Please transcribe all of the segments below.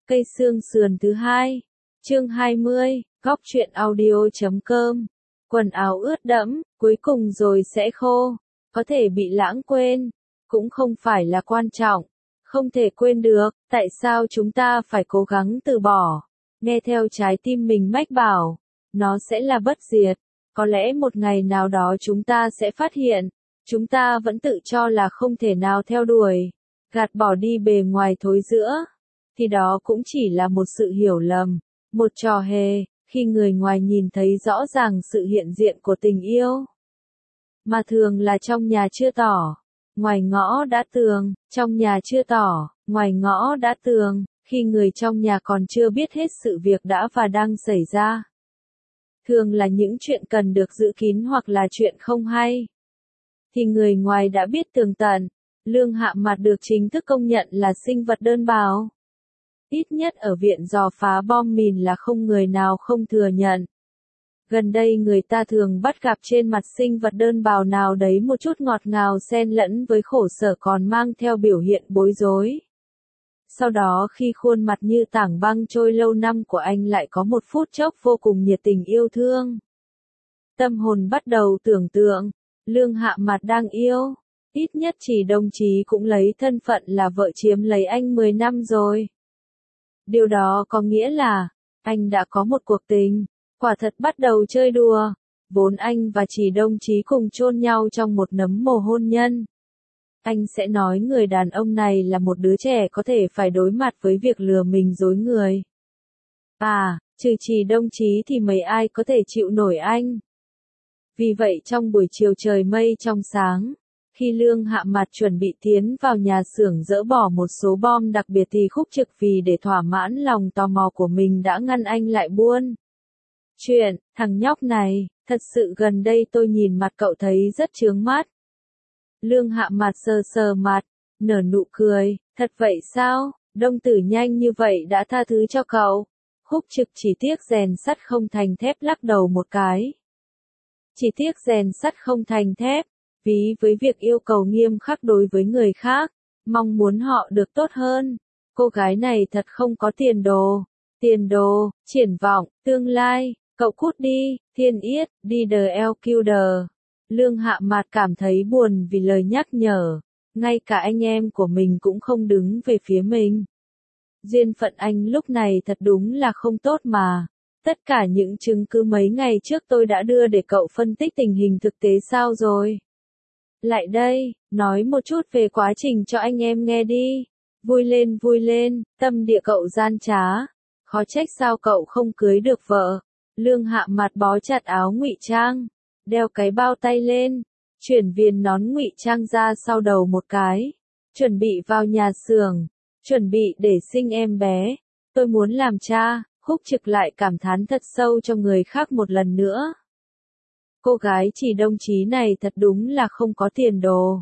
Cây xương sườn thứ hai. Chương 20, góc truyện audio.com. Quần áo ướt đẫm, cuối cùng rồi sẽ khô. Có thể bị lãng quên, cũng không phải là quan trọng. Không thể quên được, tại sao chúng ta phải cố gắng từ bỏ? Nghe theo trái tim mình mách bảo, nó sẽ là bất diệt. Có lẽ một ngày nào đó chúng ta sẽ phát hiện, chúng ta vẫn tự cho là không thể nào theo đuổi, gạt bỏ đi bề ngoài thối rữa. Thì đó cũng chỉ là một sự hiểu lầm, một trò hề, khi người ngoài nhìn thấy rõ ràng sự hiện diện của tình yêu. Mà thường là trong nhà chưa tỏ, ngoài ngõ đã tường, trong nhà chưa tỏ, ngoài ngõ đã tường, khi người trong nhà còn chưa biết hết sự việc đã và đang xảy ra. Thường là những chuyện cần được giữ kín hoặc là chuyện không hay. Thì người ngoài đã biết tường tận. Lương Hạ Mạt được chính thức công nhận là sinh vật đơn bào. Ít nhất ở viện dò phá bom mìn là không người nào không thừa nhận. Gần đây người ta thường bắt gặp trên mặt sinh vật đơn bào nào đấy một chút ngọt ngào xen lẫn với khổ sở còn mang theo biểu hiện bối rối. Sau đó khi khuôn mặt như tảng băng trôi lâu năm của anh lại có một phút chốc vô cùng nhiệt tình yêu thương. Tâm hồn bắt đầu tưởng tượng, Lương Hạ Mạt đang yêu. Ít nhất chỉ đồng chí cũng lấy thân phận là vợ chiếm lấy anh 10 năm rồi. Điều đó có nghĩa là, anh đã có một cuộc tình, quả thật bắt đầu chơi đùa. Vốn anh và chỉ đồng chí cùng chôn nhau trong một nấm mồ hôn nhân. Anh sẽ nói người đàn ông này là một đứa trẻ có thể phải đối mặt với việc lừa mình dối người. Trừ chỉ đồng chí thì mấy ai có thể chịu nổi anh. Vì vậy trong buổi chiều trời mây trong sáng, khi Lương Hạ Mạt chuẩn bị tiến vào nhà xưởng dỡ bỏ một số bom đặc biệt thì Khúc Trực vì để thỏa mãn lòng tò mò của mình đã ngăn anh lại buôn chuyện. Thằng nhóc này, thật sự gần đây tôi nhìn mặt cậu thấy rất chướng mắt. Lương Hạ Mạt sờ sờ mặt, nở nụ cười, thật vậy sao, Đông Tử nhanh như vậy đã tha thứ cho cậu. Khúc Trực chỉ tiếc rèn sắt không thành thép lắc đầu một cái. Chỉ tiếc rèn sắt không thành thép, ví với việc yêu cầu nghiêm khắc đối với người khác, mong muốn họ được tốt hơn. Cô gái này thật không có tiền đồ, triển vọng, tương lai, cậu cút đi, Thiên Yết, đi the LQD. Lương Hạ Mạt cảm thấy buồn vì lời nhắc nhở, ngay cả anh em của mình cũng không đứng về phía mình. Duyên phận anh lúc này thật đúng là không tốt mà. Tất cả những chứng cứ mấy ngày trước tôi đã đưa để cậu phân tích tình hình thực tế sao rồi? Lại đây, nói một chút về quá trình cho anh em nghe đi. Vui lên, tâm địa cậu gian trá. Khó trách sao cậu không cưới được vợ. Lương Hạ Mạt bó chặt áo ngụy trang, đeo cái bao tay lên, chuyển viền nón ngụy trang ra sau đầu một cái, chuẩn bị vào nhà xưởng, chuẩn bị để sinh em bé. Tôi muốn làm cha. Khúc Trực lại cảm thán thật sâu cho người khác một lần nữa. Cô gái chỉ đồng chí này thật đúng là không có tiền đồ.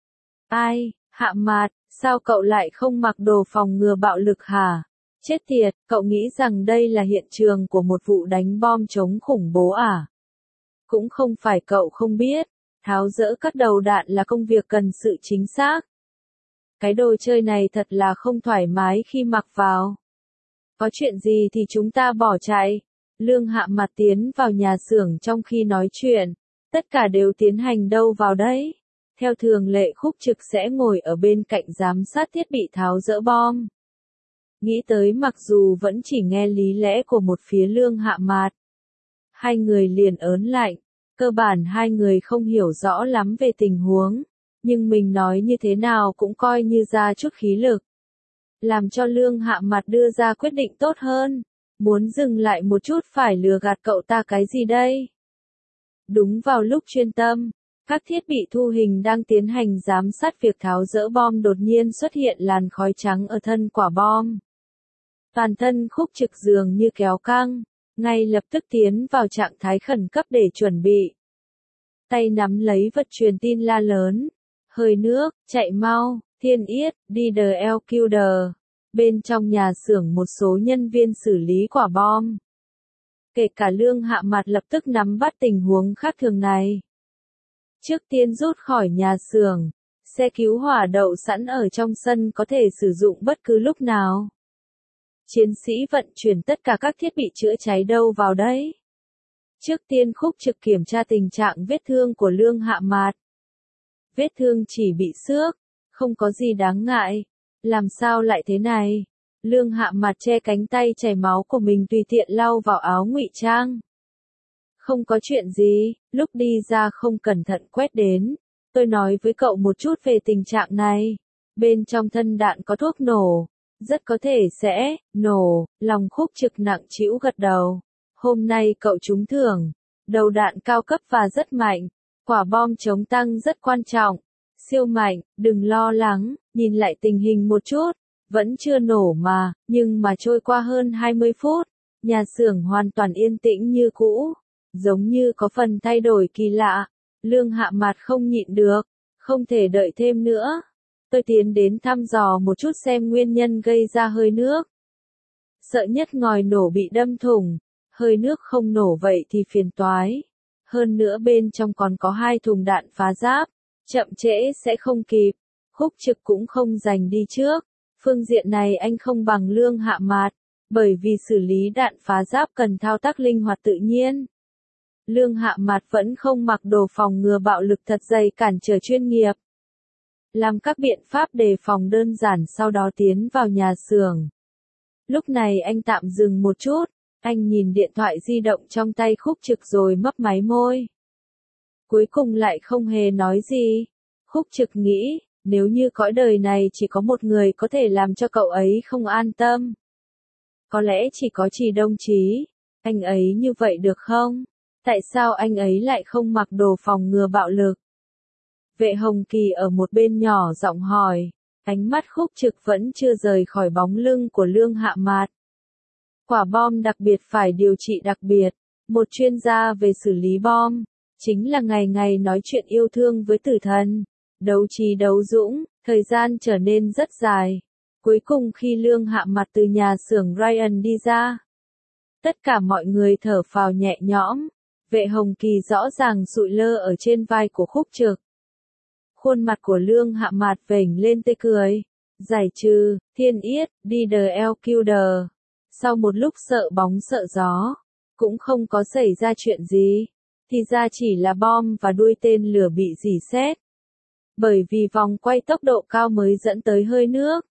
Ai, Hạ Mạt, sao cậu lại không mặc đồ phòng ngừa bạo lực hả? Chết tiệt, cậu nghĩ rằng đây là hiện trường của một vụ đánh bom chống khủng bố à? Cũng không phải cậu không biết, tháo dỡ các đầu đạn là công việc cần sự chính xác. Cái đồ chơi này thật là không thoải mái khi mặc vào. Có chuyện gì thì chúng ta bỏ chạy. Lương Hạ Mạt tiến vào nhà xưởng trong khi nói chuyện. Tất cả đều tiến hành đâu vào đấy. Theo thường lệ Khúc Trực sẽ ngồi ở bên cạnh giám sát thiết bị tháo dỡ bom. Nghĩ tới mặc dù vẫn chỉ nghe lý lẽ của một phía Lương Hạ Mạt. Hai người liền ớn lạnh. Cơ bản hai người không hiểu rõ lắm về tình huống. Nhưng mình nói như thế nào cũng coi như ra chút khí lực. Làm cho Lương Hạ Mạt đưa ra quyết định tốt hơn. Muốn dừng lại một chút phải lừa gạt cậu ta cái gì đây? Đúng vào lúc chuyên tâm, các thiết bị thu hình đang tiến hành giám sát việc tháo dỡ bom đột nhiên xuất hiện làn khói trắng ở thân quả bom. Toàn thân Khúc Trực dường như kéo căng, ngay lập tức tiến vào trạng thái khẩn cấp để chuẩn bị. Tay nắm lấy vật truyền tin la lớn. Hơi nước, chạy mau. Thiên Yết, đi the LQD. Bên trong nhà xưởng một số nhân viên xử lý quả bom. Kể cả Lương Hạ Mạt lập tức nắm bắt tình huống khác thường này. Trước tiên rút khỏi nhà xưởng, xe cứu hỏa đậu sẵn ở trong sân có thể sử dụng bất cứ lúc nào. Chiến sĩ vận chuyển tất cả các thiết bị chữa cháy đâu vào đấy? Trước tiên Khúc Trực kiểm tra tình trạng vết thương của Lương Hạ Mạt. Vết thương chỉ bị xước, không có gì đáng ngại. Làm sao lại thế này? Lương Hạ Mạt che cánh tay chảy máu của mình tùy tiện lau vào áo ngụy trang. Không có chuyện gì, lúc đi ra không cẩn thận quét đến. Tôi nói với cậu một chút về tình trạng này. Bên trong thân đạn có thuốc nổ. Rất có thể sẽ nổ. Lòng Khúc Trực nặng trĩu gật đầu. Hôm nay cậu trúng thưởng. Đầu đạn cao cấp và rất mạnh. Quả bom chống tăng rất quan trọng. Siêu mạnh, đừng lo lắng. Nhìn lại tình hình một chút. Vẫn chưa nổ mà, nhưng mà trôi qua hơn 20 phút. Nhà xưởng hoàn toàn yên tĩnh như cũ. Giống như có phần thay đổi kỳ lạ. Lương Hạ Mạt không nhịn được. Không thể đợi thêm nữa. Tôi tiến đến thăm dò một chút xem nguyên nhân gây ra hơi nước. Sợ nhất ngòi nổ bị đâm thủng. Hơi nước không nổ vậy thì phiền toái. Hơn nữa bên trong còn có 2 thùng đạn phá giáp. Chậm trễ sẽ không kịp. Khúc Trực cũng không giành đi trước. Phương diện này anh không bằng Lương Hạ Mạt. Bởi vì xử lý đạn phá giáp cần thao tác linh hoạt tự nhiên. Lương Hạ Mạt vẫn không mặc đồ phòng ngừa bạo lực thật dày cản trở chuyên nghiệp. Làm các biện pháp đề phòng đơn giản sau đó tiến vào nhà xưởng. Lúc này anh tạm dừng một chút, anh nhìn điện thoại di động trong tay Khúc Trực rồi mấp máy môi. Cuối cùng lại không hề nói gì. Khúc Trực nghĩ, nếu như cõi đời này chỉ có một người có thể làm cho cậu ấy không an tâm. Có lẽ chỉ có Trì Đông Chí. Anh ấy như vậy được không? Tại sao anh ấy lại không mặc đồ phòng ngừa bạo lực? Vệ Hồng Kỳ ở một bên nhỏ giọng hỏi. Ánh mắt Khúc Trực vẫn chưa rời khỏi bóng lưng của Lương Hạ Mạt. Quả bom đặc biệt phải điều trị đặc biệt. Một chuyên gia về xử lý bom. Chính là ngày ngày nói chuyện yêu thương với tử thần. Đấu trí đấu dũng, thời gian trở nên rất dài. Cuối cùng khi Lương Hạ Mạt từ nhà xưởng Ryan đi ra. Tất cả mọi người thở phào nhẹ nhõm. Vệ Hồng Kỳ rõ ràng sụi lơ ở trên vai của Khúc Trực. Khuôn mặt của Lương Hạ Mạt vểnh lên tươi cười. Giải trừ, thiên yết, đi DLQD. Sau một lúc sợ bóng sợ gió, cũng không có xảy ra chuyện gì. Thì ra chỉ là bom và đuôi tên lửa bị rỉ sét. Bởi vì vòng quay tốc độ cao mới dẫn tới hơi nước.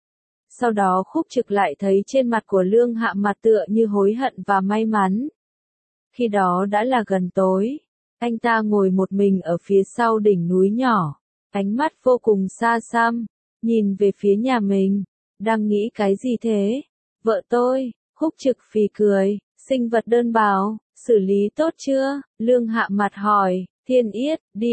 Sau đó Khúc Trực lại thấy trên mặt của Lương Hạ Mạt tựa như hối hận và may mắn. Khi đó đã là gần tối. Anh ta ngồi một mình ở phía sau đỉnh núi nhỏ. Ánh mắt vô cùng xa xăm. Nhìn về phía nhà mình. Đang nghĩ cái gì thế? Vợ tôi. Khúc Trực phì cười. Sinh vật đơn bào. Xử lý tốt chưa? Lương Hạ Mạt hỏi. Thiên yết, đi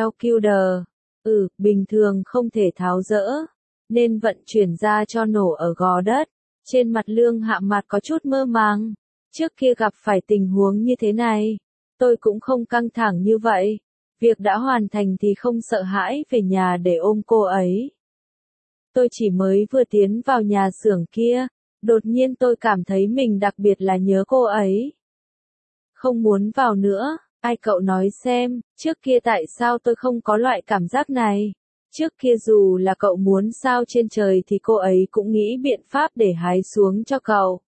DLQD. Bình thường không thể tháo dỡ. Nên vận chuyển ra cho nổ ở gò đất. Trên mặt Lương Hạ Mạt có chút mơ màng. Trước kia gặp phải tình huống như thế này. Tôi cũng không căng thẳng như vậy. Việc đã hoàn thành thì không sợ hãi về nhà để ôm cô ấy. Tôi chỉ mới vừa tiến vào nhà xưởng kia. Đột nhiên tôi cảm thấy mình đặc biệt là nhớ cô ấy. Không muốn vào nữa. Ai cậu nói xem, trước kia tại sao tôi không có loại cảm giác này? Trước kia dù là cậu muốn sao trên trời thì cô ấy cũng nghĩ biện pháp để hái xuống cho cậu.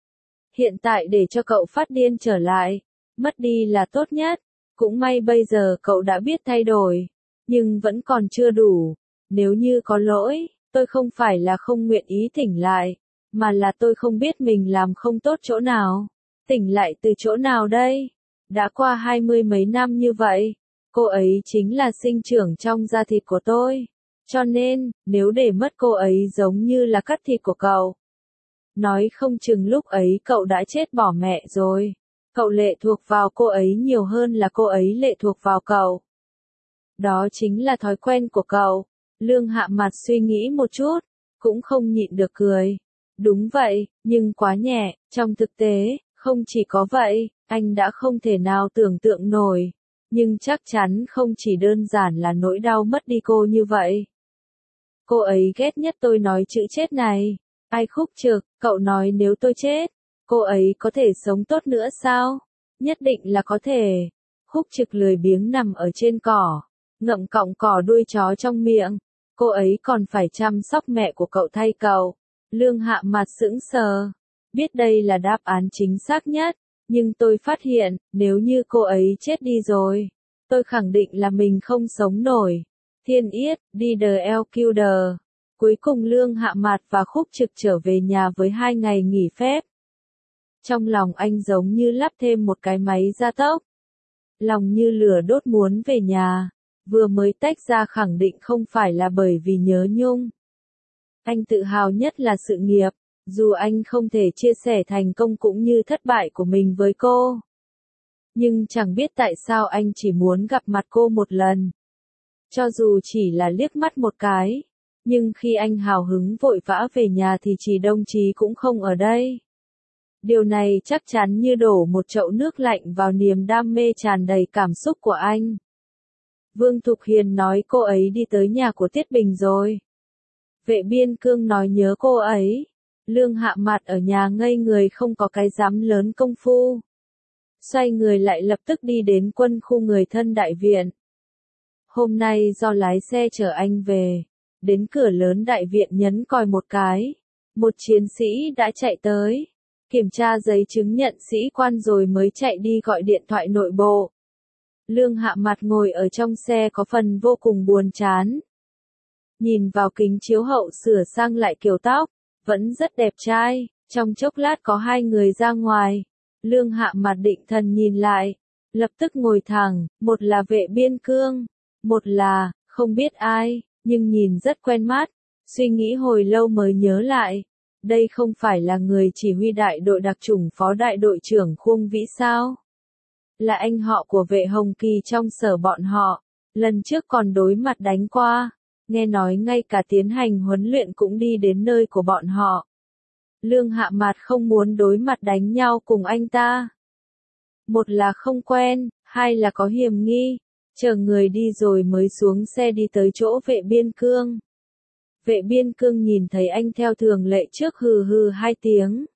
Hiện tại để cho cậu phát điên trở lại, mất đi là tốt nhất. Cũng may bây giờ cậu đã biết thay đổi, nhưng vẫn còn chưa đủ. Nếu như có lỗi, tôi không phải là không nguyện ý thỉnh lại, mà là tôi không biết mình làm không tốt chỗ nào. Tỉnh lại từ chỗ nào đây? Đã qua 20 mấy năm như vậy, cô ấy chính là sinh trưởng trong da thịt của tôi. Cho nên, nếu để mất cô ấy giống như là cắt thịt của cậu. Nói không chừng lúc ấy cậu đã chết bỏ mẹ rồi. Cậu lệ thuộc vào cô ấy nhiều hơn là cô ấy lệ thuộc vào cậu. Đó chính là thói quen của cậu. Lương Hạ Mạt suy nghĩ một chút, cũng không nhịn được cười. Đúng vậy, nhưng quá nhẹ, trong thực tế, không chỉ có vậy, anh đã không thể nào tưởng tượng nổi. Nhưng chắc chắn không chỉ đơn giản là nỗi đau mất đi cô như vậy. Cô ấy ghét nhất tôi nói chữ chết này. Ai Khúc Trực, cậu nói nếu tôi chết, cô ấy có thể sống tốt nữa sao? Nhất định là có thể. Khúc Trực lười biếng nằm ở trên cỏ, ngậm cọng cỏ đuôi chó trong miệng. Cô ấy còn phải chăm sóc mẹ của cậu thay cậu. Lương Hạ Mạt sững sờ. Biết đây là đáp án chính xác nhất, nhưng tôi phát hiện, nếu như cô ấy chết đi rồi, tôi khẳng định là mình không sống nổi. Thiên Yết, đi the LQD. Cuối cùng Lương Hạ Mạt và Khúc Trực trở về nhà với 2 ngày nghỉ phép. Trong lòng anh giống như lắp thêm một cái máy gia tốc. Lòng như lửa đốt muốn về nhà, vừa mới tách ra khẳng định không phải là bởi vì nhớ Nhung. Anh tự hào nhất là sự nghiệp, dù anh không thể chia sẻ thành công cũng như thất bại của mình với cô. Nhưng chẳng biết tại sao anh chỉ muốn gặp mặt cô một lần. Cho dù chỉ là liếc mắt một cái, nhưng khi anh hào hứng vội vã về nhà thì chỉ đồng chí cũng không ở đây. Điều này chắc chắn như đổ một chậu nước lạnh vào niềm đam mê tràn đầy cảm xúc của anh. Vương Thục Hiền nói cô ấy đi tới nhà của Tiết Bình rồi. Vệ Biên Cương nói nhớ cô ấy. Lương Hạ Mạt ở nhà ngây người không có cái dám lớn công phu. Xoay người lại lập tức đi đến quân khu người thân đại viện. Hôm nay do lái xe chở anh về, đến cửa lớn đại viện nhấn còi một cái. Một chiến sĩ đã chạy tới, kiểm tra giấy chứng nhận sĩ quan rồi mới chạy đi gọi điện thoại nội bộ. Lương Hạ Mạt ngồi ở trong xe có phần vô cùng buồn chán. Nhìn vào kính chiếu hậu sửa sang lại kiểu tóc, vẫn rất đẹp trai. Trong chốc lát có 2 người ra ngoài. Lương Hạ Mạt định thần nhìn lại, lập tức ngồi thẳng, một là Vệ Biên Cương, một là, không biết ai, nhưng nhìn rất quen mắt. Suy nghĩ hồi lâu mới nhớ lại, đây không phải là người chỉ huy đại đội đặc chủng phó đại đội trưởng Khuông Vĩ sao? Là anh họ của Vệ Hồng Kỳ trong sở bọn họ, lần trước còn đối mặt đánh qua, nghe nói ngay cả tiến hành huấn luyện cũng đi đến nơi của bọn họ. Lương Hạ Mạt không muốn đối mặt đánh nhau cùng anh ta. Một là không quen, hai là có hiểm nghi. Chờ người đi rồi mới xuống xe đi tới chỗ Vệ Biên Cương. Vệ Biên Cương nhìn thấy anh theo thường lệ trước hừ hừ 2 tiếng.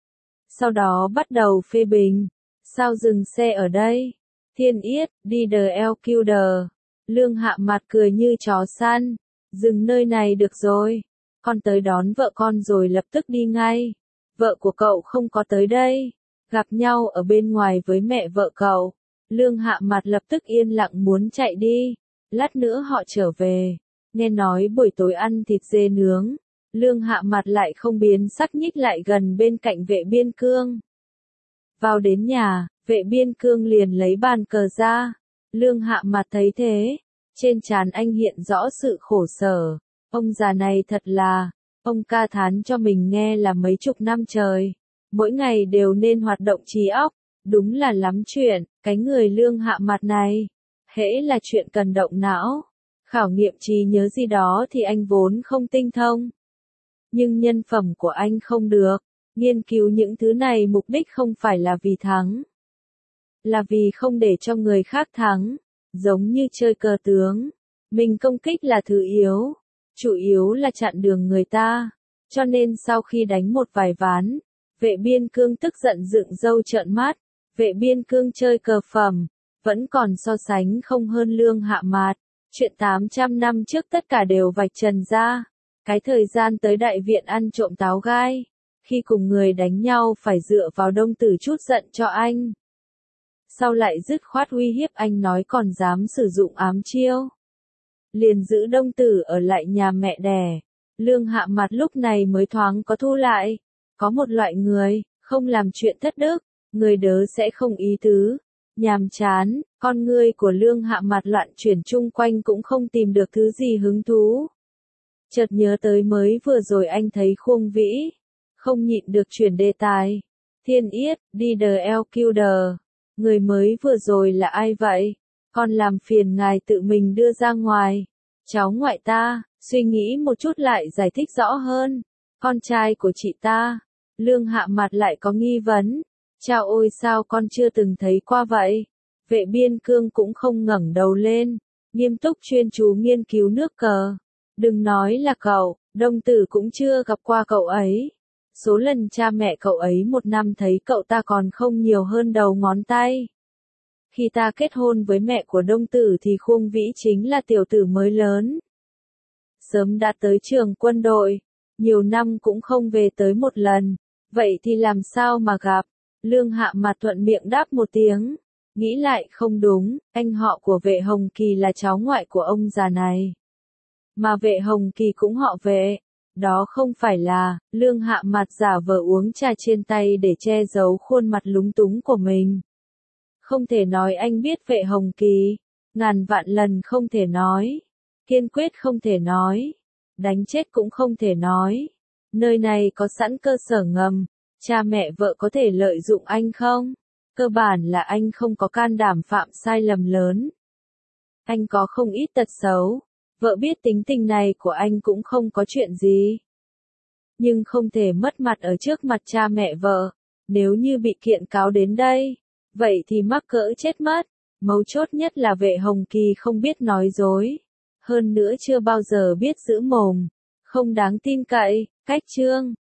Sau đó bắt đầu phê bình. Sao dừng xe ở đây? Thiên Yết, đi the LQD. Lương Hạ Mạt cười như chó săn. Dừng nơi này được rồi. Con tới đón vợ con rồi lập tức đi ngay. Vợ của cậu không có tới đây. Gặp nhau ở bên ngoài với mẹ vợ cậu. Lương Hạ Mạt lập tức yên lặng muốn chạy đi. Lát nữa họ trở về. Nghe nói buổi tối ăn thịt dê nướng. Lương Hạ Mạt lại không biến sắc nhích lại gần bên cạnh Vệ Biên Cương. Vào đến nhà, Vệ Biên Cương liền lấy bàn cờ ra. Lương Hạ Mạt thấy thế. Trên trán anh hiện rõ sự khổ sở. Ông già này thật là, ông ca thán cho mình nghe là mấy chục năm trời. Mỗi ngày đều nên hoạt động trí óc. Đúng là lắm chuyện, cái người Lương Hạ Mạt này. Hễ là chuyện cần động não, khảo nghiệm trí nhớ gì đó thì anh vốn không tinh thông. Nhưng nhân phẩm của anh không được. Nghiên cứu những thứ này mục đích không phải là vì thắng. Là vì không để cho người khác thắng. Giống như chơi cờ tướng. Mình công kích là thứ yếu. Chủ yếu là chặn đường người ta. Cho nên sau khi đánh một vài ván, Vệ Biên Cương tức giận dựng râu trợn mắt. Vệ Biên Cương chơi cờ phẩm, vẫn còn so sánh không hơn Lương Hạ Mạt. Chuyện 800 năm trước tất cả đều vạch trần ra. Cái thời gian tới đại viện ăn trộm táo gai. Khi cùng người đánh nhau phải dựa vào Đông Tử chút giận cho anh. Sau lại dứt khoát uy hiếp anh nói còn dám sử dụng ám chiêu. Liền giữ Đông Tử ở lại nhà mẹ đẻ. Lương Hạ Mạt lúc này mới thoáng có thu lại. Có một loại người, không làm chuyện thất đức, người đớ sẽ không ý tứ. Nhàm chán, con ngươi của Lương Hạ Mạt loạn chuyển chung quanh cũng không tìm được thứ gì hứng thú. Chợt nhớ tới mới vừa rồi anh thấy Khuông Vĩ. Không nhịn được chuyển đề tài. Thiên Yết, đi the LQD. Người mới vừa rồi là ai vậy? Con làm phiền ngài tự mình đưa ra ngoài. Cháu ngoại ta, suy nghĩ một chút lại giải thích rõ hơn. Con trai của chị ta. Lương Hạ Mạt lại có nghi vấn. Chao ôi sao con chưa từng thấy qua vậy? Vệ Biên Cương cũng không ngẩng đầu lên. Nghiêm túc chuyên chú nghiên cứu nước cờ. Đừng nói là cậu, Đông Tử cũng chưa gặp qua cậu ấy. Số lần cha mẹ cậu ấy một năm thấy cậu ta còn không nhiều hơn đầu ngón tay. Khi ta kết hôn với mẹ của Đông Tử thì Khuông Vĩ chính là tiểu tử mới lớn. Sớm đã tới trường quân đội. Nhiều năm cũng không về tới một lần. Vậy thì làm sao mà gặp? Lương Hạ Mặt thuận miệng đáp một tiếng. Nghĩ lại không đúng, anh họ của Vệ Hồng Kỳ là cháu ngoại của ông già này. Mà Vệ Hồng Kỳ cũng họ Vệ. Đó không phải là, Lương Hạ Mặt giả vờ uống trà trên tay để che giấu khuôn mặt lúng túng của mình. Không thể nói anh biết Vệ Hồng Kỳ. Ngàn vạn lần không thể nói. Kiên quyết không thể nói. Đánh chết cũng không thể nói. Nơi này có sẵn cơ sở ngầm. Cha mẹ vợ có thể lợi dụng anh không? Cơ bản là anh không có can đảm phạm sai lầm lớn. Anh có không ít tật xấu. Vợ biết tính tình này của anh cũng không có chuyện gì. Nhưng không thể mất mặt ở trước mặt cha mẹ vợ. Nếu như bị kiện cáo đến đây, vậy thì mắc cỡ chết mất. Mấu chốt nhất là Vệ Hồng Kỳ không biết nói dối. Hơn nữa chưa bao giờ biết giữ mồm. Không đáng tin cậy. Cách chương